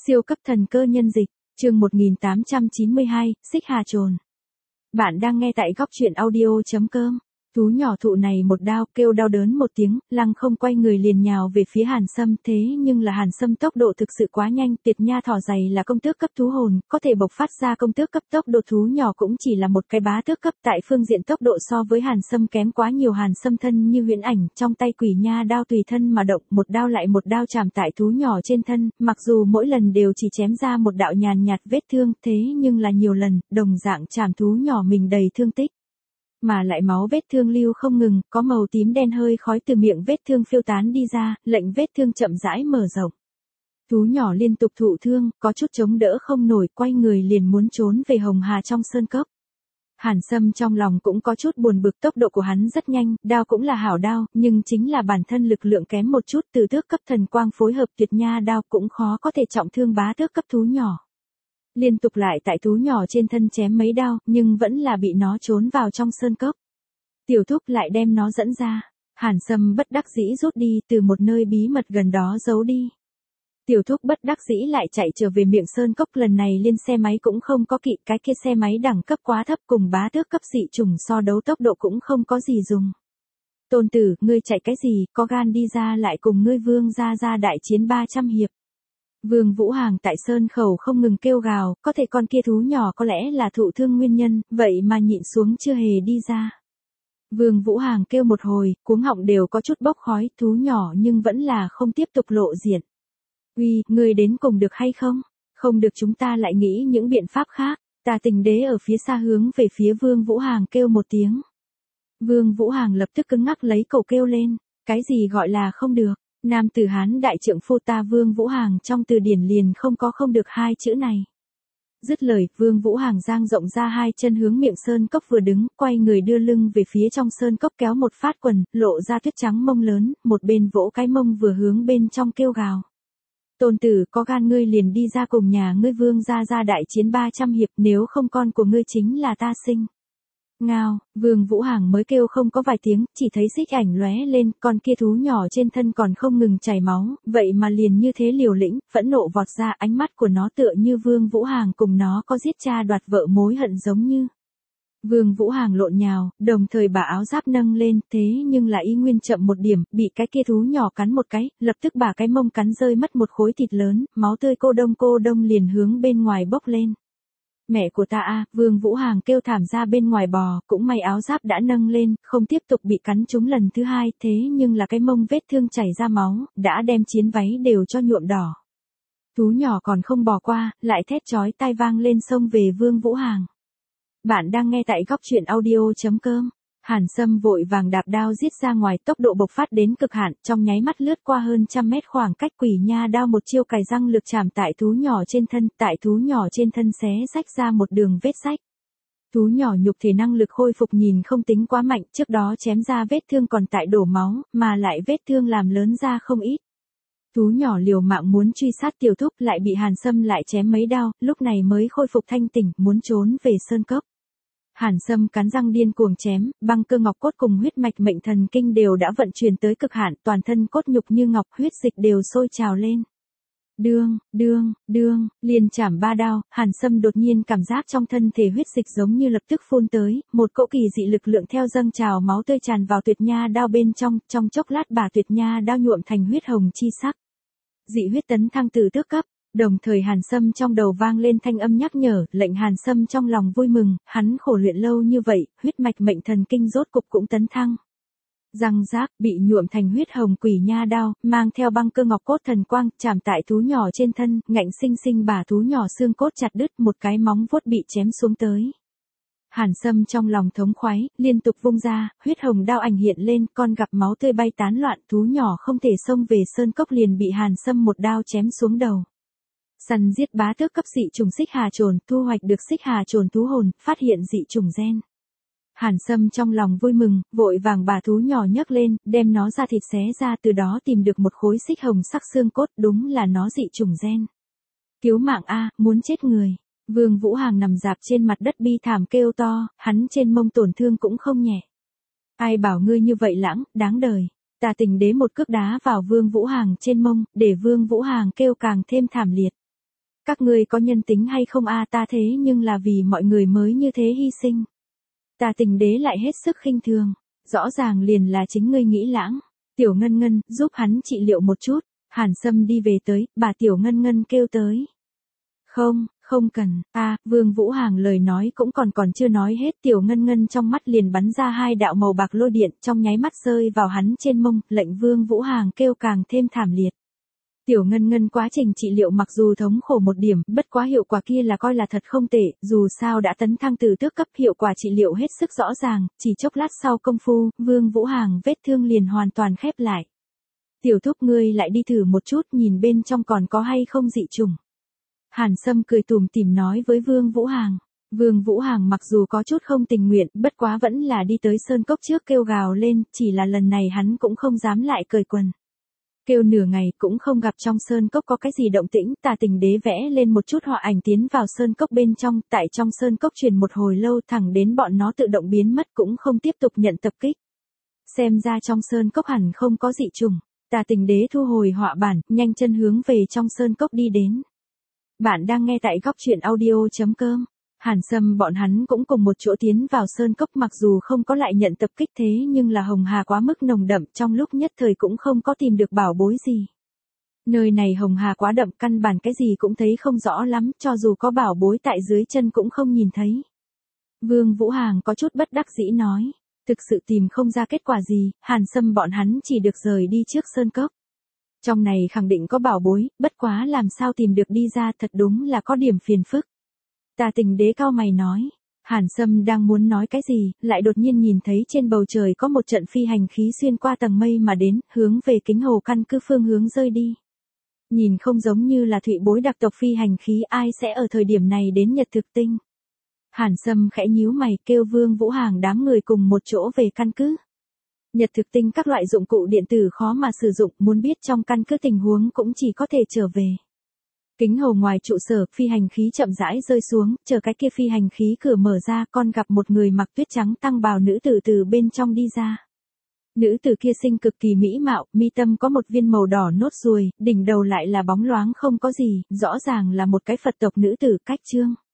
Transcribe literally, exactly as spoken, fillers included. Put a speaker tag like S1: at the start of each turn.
S1: Siêu cấp thần cơ nhân dịch, chương một nghìn tám trăm chín mươi hai, Xích Hà Chồn. Bạn đang nghe tại góc truyện audio.com. Thú nhỏ thụ này một đao, kêu đau đớn một tiếng, lăng không quay người liền nhào về phía Hàn Sâm, thế nhưng là Hàn Sâm tốc độ thực sự quá nhanh, Tiệt Nha thỏ dày là công tước cấp thú hồn, có thể bộc phát ra công tước cấp, tốc độ thú nhỏ cũng chỉ là một cái bá tước cấp, tại phương diện tốc độ so với Hàn Sâm kém quá nhiều. Hàn Sâm thân như huyễn ảnh, trong tay quỷ nha đao tùy thân mà động, một đao lại một đao chạm tại thú nhỏ trên thân, mặc dù mỗi lần đều chỉ chém ra một đạo nhàn nhạt vết thương, thế nhưng là nhiều lần, đồng dạng chạm thú nhỏ mình đầy thương tích. Mà lại máu vết thương lưu không ngừng, có màu tím đen hơi khói từ miệng vết thương phiêu tán đi ra, lệnh vết thương chậm rãi mở rộng. Thú nhỏ liên tục thụ thương, có chút chống đỡ không nổi, quay người liền muốn trốn về Hồng Hà trong sơn cốc. Hàn Sâm trong lòng cũng có chút buồn bực, tốc độ của hắn rất nhanh, đao cũng là hảo đao, nhưng chính là bản thân lực lượng kém một chút, từ tước cấp thần quang phối hợp Tuyệt Nha đao cũng khó có thể trọng thương bá tước cấp thú nhỏ. Liên tục lại tại thú nhỏ trên thân chém mấy đao, nhưng vẫn là bị nó trốn vào trong sơn cốc. Tiểu Thúc lại đem nó dẫn ra. Hàn Sâm bất đắc dĩ rút đi, từ một nơi bí mật gần đó giấu đi. Tiểu Thúc bất đắc dĩ lại chạy trở về miệng sơn cốc, lần này lên xe máy cũng không có kỵ, cái kia xe máy đẳng cấp quá thấp, cùng bá tước cấp dị chủng so đấu tốc độ cũng không có gì dùng. Tôn tử, ngươi chạy cái gì, có gan đi ra lại cùng ngươi vương ra ra đại chiến ba trăm hiệp. Vương Vũ Hàng tại sơn khẩu không ngừng kêu gào, có thể con kia thú nhỏ có lẽ là thụ thương nguyên nhân, vậy mà nhịn xuống chưa hề đi ra. Vương Vũ Hàng kêu một hồi, cuống họng đều có chút bốc khói, thú nhỏ nhưng vẫn là không tiếp tục lộ diện. Uy, ngươi đến cùng được hay không? Không được chúng ta lại nghĩ những biện pháp khác. Tà Tình Đế ở phía xa hướng về phía Vương Vũ Hàng kêu một tiếng. Vương Vũ Hàng lập tức cứng ngắc lấy cổ kêu lên, cái gì gọi là không được? Nam tử Hán đại trượng phu ta Vương Vũ Hàng trong từ điển liền không có không được hai chữ này. Dứt lời, Vương Vũ Hàng giang rộng ra hai chân hướng miệng sơn cốc vừa đứng, quay người đưa lưng về phía trong sơn cốc kéo một phát quần, lộ ra tuyết trắng mông lớn, một bên vỗ cái mông vừa hướng bên trong kêu gào. Tôn tử, có gan ngươi liền đi ra cùng nhà ngươi Vương ra ra đại chiến ba trăm hiệp, nếu không con của ngươi chính là ta sinh. Ngao, Vương Vũ Hàng mới kêu không có vài tiếng, chỉ thấy xích ảnh lóe lên, con kia thú nhỏ trên thân còn không ngừng chảy máu, vậy mà liền như thế liều lĩnh, phẫn nộ vọt ra, ánh mắt của nó tựa như Vương Vũ Hàng cùng nó có giết cha đoạt vợ mối hận giống như. Vương Vũ Hàng lộn nhào, đồng thời bà áo giáp nâng lên, thế nhưng là y nguyên chậm một điểm, bị cái kia thú nhỏ cắn một cái, lập tức bà cái mông cắn rơi mất một khối thịt lớn, máu tươi cô đông cô đông liền hướng bên ngoài bốc lên. Mẹ của ta a, Vương Vũ Hàng kêu thảm ra bên ngoài bò, cũng may áo giáp đã nâng lên, không tiếp tục bị cắn trúng lần thứ hai, thế nhưng là cái mông vết thương chảy ra máu, đã đem chiến váy đều cho nhuộm đỏ. Thú nhỏ còn không bỏ qua, lại thét chói tai vang lên xông về Vương Vũ Hàng. Bạn đang nghe tại góc truyện audio.com. Hàn Sâm vội vàng đạp đao giết ra ngoài, tốc độ bộc phát đến cực hạn, trong nháy mắt lướt qua hơn trăm mét khoảng cách, quỷ nha đao một chiêu cài răng lực chạm tại thú nhỏ trên thân, tại thú nhỏ trên thân xé rách ra một đường vết rách. Thú nhỏ nhục thể năng lực khôi phục nhìn không tính quá mạnh, trước đó chém ra vết thương còn tại đổ máu, mà lại vết thương làm lớn ra không ít. Thú nhỏ liều mạng muốn truy sát Tiểu Thúc, lại bị Hàn Sâm lại chém mấy đao, lúc này mới khôi phục thanh tỉnh, muốn trốn về sơn cốc. Hàn Sâm cắn răng điên cuồng chém, băng cơ ngọc cốt cùng huyết mạch mệnh thần kinh đều đã vận chuyển tới cực hạn, toàn thân cốt nhục như ngọc, huyết dịch đều sôi trào lên. Đương, đương, đương, liền chảm ba đao, Hàn Sâm đột nhiên cảm giác trong thân thể huyết dịch giống như lập tức phun tới, một cỗ kỳ dị lực lượng theo dâng trào máu tươi tràn vào Tuyệt Nha đao bên trong, trong chốc lát bà Tuyệt Nha đao nhuộm thành huyết hồng chi sắc. Dị huyết tấn thăng từ tước cấp. Đồng thời Hàn Sâm trong đầu vang lên thanh âm nhắc nhở, lệnh Hàn Sâm trong lòng vui mừng, hắn khổ luyện lâu như vậy, huyết mạch mệnh thần kinh rốt cục cũng tấn thăng. Răng rác, bị nhuộm thành huyết hồng quỷ nha đao, mang theo băng cơ ngọc cốt thần quang, chạm tại thú nhỏ trên thân, ngạnh sinh sinh bà thú nhỏ xương cốt chặt đứt, một cái móng vuốt bị chém xuống tới. Hàn Sâm trong lòng thống khoái, liên tục vung ra, huyết hồng đao ảnh hiện lên, con gặp máu tươi bay tán loạn, thú nhỏ không thể xông về sơn cốc liền bị Hàn Sâm một đao chém xuống đầu. Săn giết bá tước cấp dị trùng Xích Hà Chồn, thu hoạch được Xích Hà Chồn thú hồn, phát hiện dị trùng gen. Hàn Sâm trong lòng vui mừng, vội vàng bà thú nhỏ nhấc lên, đem nó ra thịt xé ra, từ đó tìm được một khối xích hồng sắc xương cốt, đúng là nó dị trùng gen. Cứu mạng a, muốn chết người. Vương Vũ Hàng nằm dạp trên mặt đất bi thảm kêu to, hắn trên mông tổn thương cũng không nhẹ. Ai bảo ngươi như vậy lãng, đáng đời. Tà Tình Đế một cước đá vào Vương Vũ Hàng trên mông, để Vương Vũ Hàng kêu càng thêm thảm liệt. Các ngươi có nhân tính hay không a, ta thế nhưng là vì mọi người mới như thế hy sinh. Tà Tình Đế lại hết sức khinh thường, rõ ràng liền là chính ngươi nghĩ lãng. Tiểu Ngân Ngân, giúp hắn trị liệu một chút. Hàn Sâm đi về tới, bà Tiểu Ngân Ngân kêu tới. Không, không cần, a Vương Vũ Hàng lời nói cũng còn còn chưa nói hết, Tiểu Ngân Ngân trong mắt liền bắn ra hai đạo màu bạc lôi điện, trong nháy mắt rơi vào hắn trên mông, lệnh Vương Vũ Hàng kêu càng thêm thảm liệt. Tiểu Ngân Ngân quá trình trị liệu mặc dù thống khổ một điểm, bất quá hiệu quả kia là coi là thật không tệ, dù sao đã tấn thăng từ tước cấp, hiệu quả trị liệu hết sức rõ ràng, chỉ chốc lát sau công phu, Vương Vũ Hàng vết thương liền hoàn toàn khép lại. Tiểu thúc ngươi lại đi thử một chút, nhìn bên trong còn có hay không dị trùng. Hàn Sâm cười tủm tỉm nói với Vương Vũ Hàng. Vương Vũ Hàng mặc dù có chút không tình nguyện, bất quá vẫn là đi tới sơn cốc trước kêu gào lên, chỉ là lần này hắn cũng không dám lại cởi quần. Kêu nửa ngày cũng không gặp trong sơn cốc có cái gì động tĩnh, Tà Tình Đế vẽ lên một chút họa ảnh tiến vào sơn cốc bên trong, tại trong sơn cốc truyền một hồi lâu thẳng đến bọn nó tự động biến mất cũng không tiếp tục nhận tập kích. Xem ra trong sơn cốc hẳn không có dị trùng. Tà Tình Đế thu hồi họa bản, nhanh chân hướng về trong sơn cốc đi đến. Bạn đang nghe tại góc truyện audio chấm com. Hàn Sâm bọn hắn cũng cùng một chỗ tiến vào sơn cốc, mặc dù không có lại nhận tập kích thế nhưng là hồng hà quá mức nồng đậm, trong lúc nhất thời cũng không có tìm được bảo bối gì. Nơi này hồng hà quá đậm, căn bản cái gì cũng thấy không rõ lắm, cho dù có bảo bối tại dưới chân cũng không nhìn thấy. Vương Vũ Hàng có chút bất đắc dĩ nói, thực sự tìm không ra kết quả gì, Hàn Sâm bọn hắn chỉ được rời đi trước sơn cốc. Trong này khẳng định có bảo bối, bất quá làm sao tìm được đi ra, thật đúng là có điểm phiền phức. Tà Tình Đế cau mày nói. Hàn Sâm đang muốn nói cái gì, lại đột nhiên nhìn thấy trên bầu trời có một trận phi hành khí xuyên qua tầng mây mà đến, hướng về Kính Hồ căn cứ phương hướng rơi đi. Nhìn không giống như là thụy bối đặc tộc phi hành khí, ai sẽ ở thời điểm này đến Nhật Thực Tinh. Hàn Sâm khẽ nhíu mày, kêu Vương Vũ Hàng đám người cùng một chỗ về căn cứ. Nhật Thực Tinh các loại dụng cụ điện tử khó mà sử dụng, muốn biết trong căn cứ tình huống cũng chỉ có thể trở về. Kính Hồ ngoài trụ sở, phi hành khí chậm rãi rơi xuống, chờ cái kia phi hành khí cửa mở ra, con gặp một người mặc tuyết trắng tăng bào nữ tử từ bên trong đi ra. Nữ tử kia xinh cực kỳ mỹ mạo, mi tâm có một viên màu đỏ nốt ruồi, đỉnh đầu lại là bóng loáng không có gì, rõ ràng là một cái Phật tộc nữ tử cách trương.